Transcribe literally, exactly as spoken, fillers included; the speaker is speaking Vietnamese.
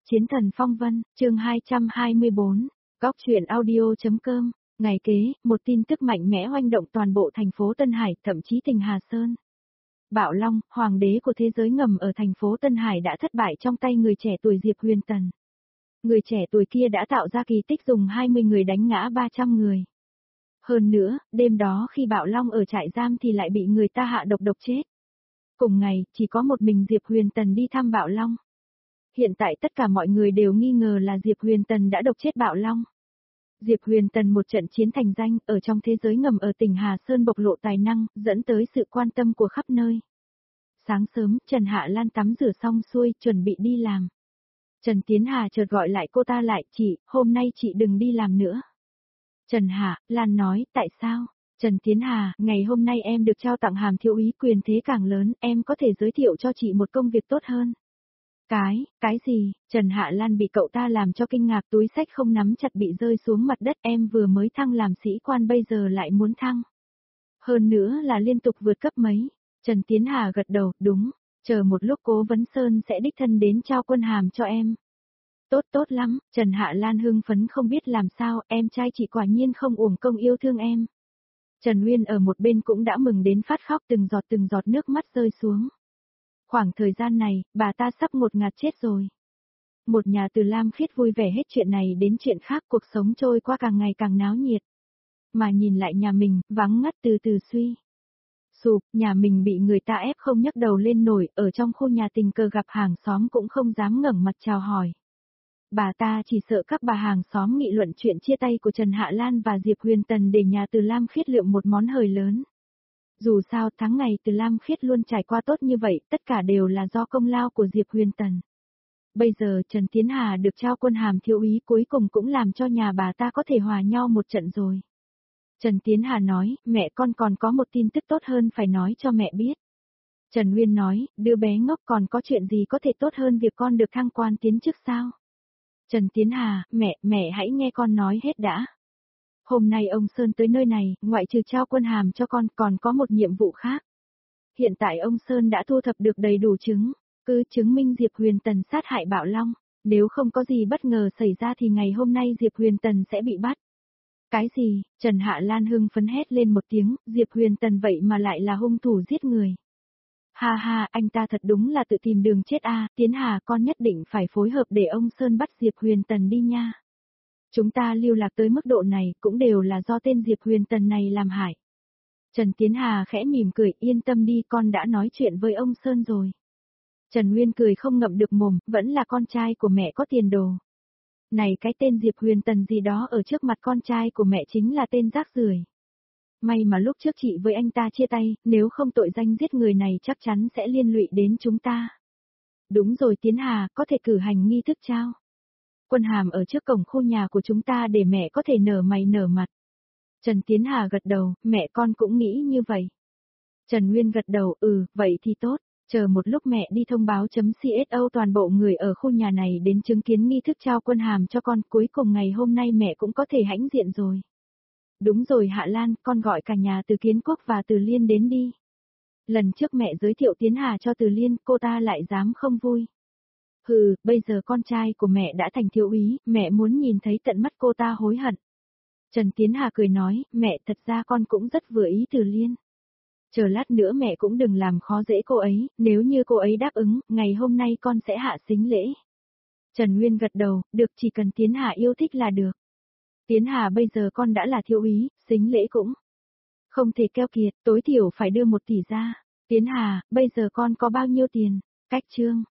Chiến thần phong vân, chương hai trăm hai mươi bốn, góc truyện audio.com, ngày kế, một tin tức mạnh mẽ oanh động toàn bộ thành phố Tân Hải, thậm chí tỉnh Hà Sơn. Bạo Long, hoàng đế của thế giới ngầm ở thành phố Tân Hải đã thất bại trong tay người trẻ tuổi Diệp Huyền Tần. Người trẻ tuổi kia đã tạo ra kỳ tích dùng hai mươi người đánh ngã ba trăm người. Hơn nữa, đêm đó khi Bạo Long ở trại giam thì lại bị người ta hạ độc độc chết. Cùng ngày, chỉ có một mình Diệp Huyền Tần đi thăm Bạo Long. Hiện tại tất cả mọi người đều nghi ngờ là Diệp Huyền Tần đã độc chết Bạo Long. Diệp Huyền Tần một trận chiến thành danh ở trong thế giới ngầm ở tỉnh Hà Sơn bộc lộ tài năng, dẫn tới sự quan tâm của khắp nơi. Sáng sớm, Trần Hạ Lan tắm rửa xong xuôi, chuẩn bị đi làm. Trần Tiến Hà chợt gọi lại cô ta lại, chị, hôm nay chị đừng đi làm nữa. Trần Hạ Lan nói, tại sao? Trần Tiến Hà, ngày hôm nay em được trao tặng hàm thiếu úy, quyền thế càng lớn, em có thể giới thiệu cho chị một công việc tốt hơn. Cái, cái gì? Trần Hạ Lan bị cậu ta làm cho kinh ngạc, túi xách không nắm chặt bị rơi xuống mặt đất, em vừa mới thăng làm sĩ quan bây giờ lại muốn thăng. Hơn nữa là liên tục vượt cấp mấy. Trần Tiến Hà gật đầu, đúng, chờ một lúc Cố Vấn Sơn sẽ đích thân đến trao quân hàm cho em. Tốt tốt lắm, Trần Hạ Lan hưng phấn không biết làm sao, em trai chị quả nhiên không uổng công yêu thương em. Trần Uyên ở một bên cũng đã mừng đến phát khóc, từng giọt từng giọt nước mắt rơi xuống. Khoảng thời gian này, bà ta sắp ngột ngạt chết rồi. Một nhà Từ Lam Khiết vui vẻ hết chuyện này đến chuyện khác, cuộc sống trôi qua càng ngày càng náo nhiệt. Mà nhìn lại nhà mình, vắng ngắt từ từ suy. Sụp, nhà mình bị người ta ép không nhấc đầu lên nổi, ở trong khu nhà tình cờ gặp hàng xóm cũng không dám ngẩng mặt chào hỏi. Bà ta chỉ sợ các bà hàng xóm nghị luận chuyện chia tay của Trần Hạ Lan và Diệp Huyền Tần để nhà Từ Lam Khiết lượng một món hời lớn. Dù sao tháng ngày Từ Lam Khiết luôn trải qua tốt như vậy, tất cả đều là do công lao của Diệp Huyền Tần. Bây giờ Trần Tiến Hà được trao quân hàm thiếu úy cuối cùng cũng làm cho nhà bà ta có thể hòa nhau một trận rồi. Trần Tiến Hà nói, mẹ con còn có một tin tức tốt hơn phải nói cho mẹ biết. Trần Uyên nói, đứa bé ngốc còn có chuyện gì có thể tốt hơn việc con được thăng quan tiến chức sao? Trần Tiến Hà, mẹ, mẹ hãy nghe con nói hết đã. Hôm nay ông Sơn tới nơi này, ngoại trừ trao quân hàm cho con còn có một nhiệm vụ khác. Hiện tại ông Sơn đã thu thập được đầy đủ chứng, cứ chứng minh Diệp Huyền Tần sát hại Bạo Long. Nếu không có gì bất ngờ xảy ra thì ngày hôm nay Diệp Huyền Tần sẽ bị bắt. Cái gì? Trần Hạ Lan hưng phấn hét lên một tiếng, Diệp Huyền Tần vậy mà lại là hung thủ giết người. Ha ha, anh ta thật đúng là tự tìm đường chết a, à, Tiến Hà con nhất định phải phối hợp để ông Sơn bắt Diệp Huyền Tần đi nha. Chúng ta lưu lạc tới mức độ này cũng đều là do tên Diệp Huyền Tần này làm hại. Trần Tiến Hà khẽ mỉm cười, yên tâm đi, con đã nói chuyện với ông Sơn rồi. Trần Nguyên cười không ngậm được mồm, vẫn là con trai của mẹ có tiền đồ. Này cái tên Diệp Huyền Tần gì đó ở trước mặt con trai của mẹ chính là tên rác rưởi. May mà lúc trước chị với anh ta chia tay, nếu không tội danh giết người này chắc chắn sẽ liên lụy đến chúng ta. Đúng rồi Tiến Hà, có thể cử hành nghi thức trao quân hàm ở trước cổng khu nhà của chúng ta để mẹ có thể nở mày nở mặt. Trần Tiến Hà gật đầu, mẹ con cũng nghĩ như vậy. Trần Nguyên gật đầu, ừ, vậy thì tốt, chờ một lúc mẹ đi thông báo chấm xô toàn bộ người ở khu nhà này đến chứng kiến nghi thức trao quân hàm cho con, cuối cùng ngày hôm nay mẹ cũng có thể hãnh diện rồi. Đúng rồi Hạ Lan, con gọi cả nhà Từ Kiến Quốc và Từ Liên đến đi. Lần trước mẹ giới thiệu Tiến Hà cho Từ Liên, cô ta lại dám không vui. Hừ, bây giờ con trai của mẹ đã thành thiếu úy, mẹ muốn nhìn thấy tận mắt cô ta hối hận. Trần Tiến Hà cười nói, mẹ thật ra con cũng rất vừa ý Từ Liên. Chờ lát nữa mẹ cũng đừng làm khó dễ cô ấy, nếu như cô ấy đáp ứng, ngày hôm nay con sẽ hạ sính lễ. Trần Nguyên gật đầu, được, chỉ cần Tiến Hà yêu thích là được. Tiến Hà bây giờ con đã là thiếu úy, sính lễ cũng không thể keo kiệt, tối thiểu phải đưa một tỷ ra. Tiến Hà, bây giờ con có bao nhiêu tiền? Cách chương.